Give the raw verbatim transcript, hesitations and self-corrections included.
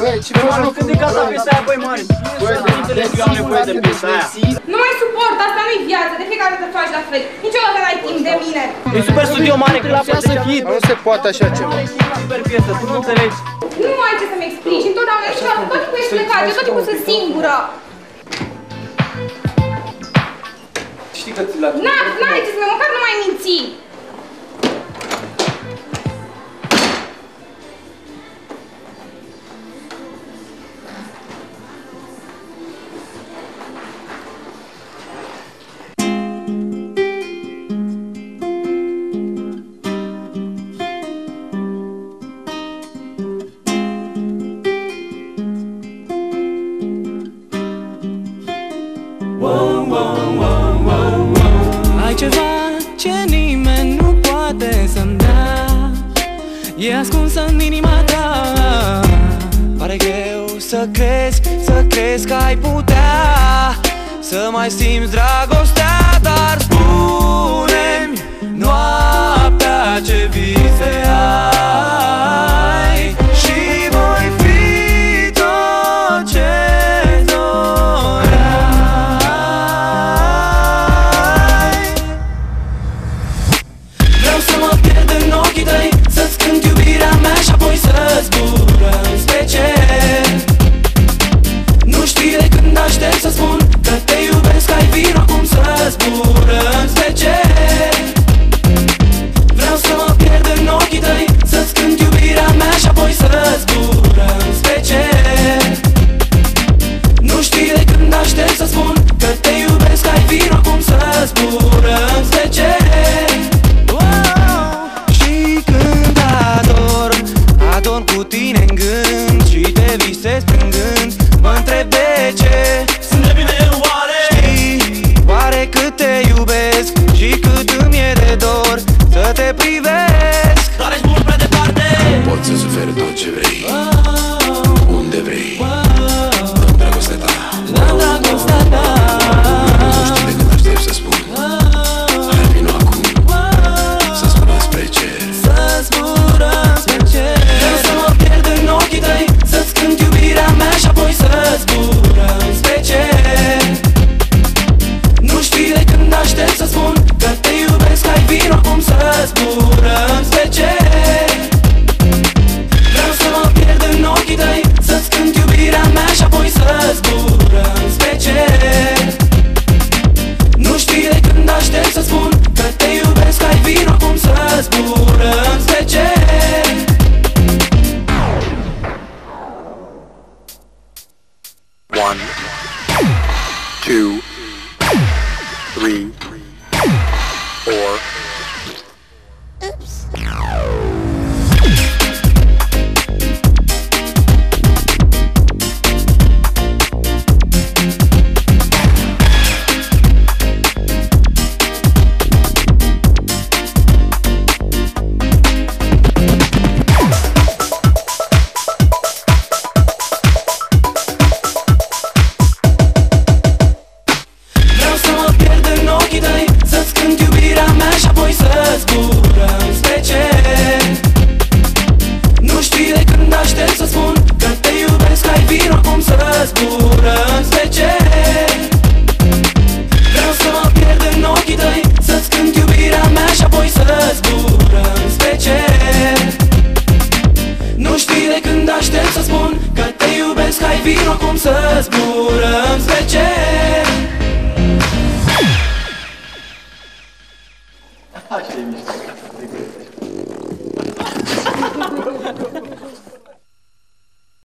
Băi, ce faci, mă? Când e gata piesa aia, băi, mare? Băi, nu înțeleg, eu am nevoie de piesa aia. Nu mai suport, asta nu-i viață, de fiecare dată faci la fel. Niciodată n-ai timp de mine. E super studio mare, clapă de hit. Nu se poate așa ceva. Super piesă, tu nu înțelegi. Nu ai ce să-mi explici, întotdeauna ești la tot timpul ești plecat, eu tot timpul sunt singură. Știi că ți l-a... N-ai ce să-mi, măcar nu mai minți. Ai ceva ce nimeni nu poate să-mi dea, e ascunsă în inima ta. Pare greu să crezi, să crezi că ai putea să mai simți dragostea, dar spune-mi noaptea ce vise ai și voi fi tot ce să spun că te iubesc, ai vino acum să zbură înspre cer. Vreau să mă pierd în ochii tăi, să-ți cânt iubirea mea și apoi să zbură înspre cer. Nu știi de când aștept să spun că te iubesc, ai vino acum să zbură înspre cer. Și când adorm, adorm cu tine în gând și te visez strângând, mă întreb de ce. Cât te iubesc și cât îmi e de dor să te privesc, dar ești mult prea departe. Poți să suferi tot ce vrei, unde vrei, în dragostea ta, în dragostea ta. Nu știi de când aștept să spun, hai vino acum, să zburăm spre cer. Să zburăm spre cer. Vreau să mă pierd în ochii tăi, să-ți cânt iubirea mea și apoi să zburăm spre cer. Nu știi de când aștept să spun că te iubesc, hai vino acum să zburăm spre cer. Vreau să mă pierd în ochii tăi, să-ți cânt iubirea mea și apoi să zburăm spre cer. Nu știi de când aștept să spun că te iubesc, hai vino acum să zburăm spre cer. One, two, three, four. Oops. Să zburăm spre cer. Așa e mișto.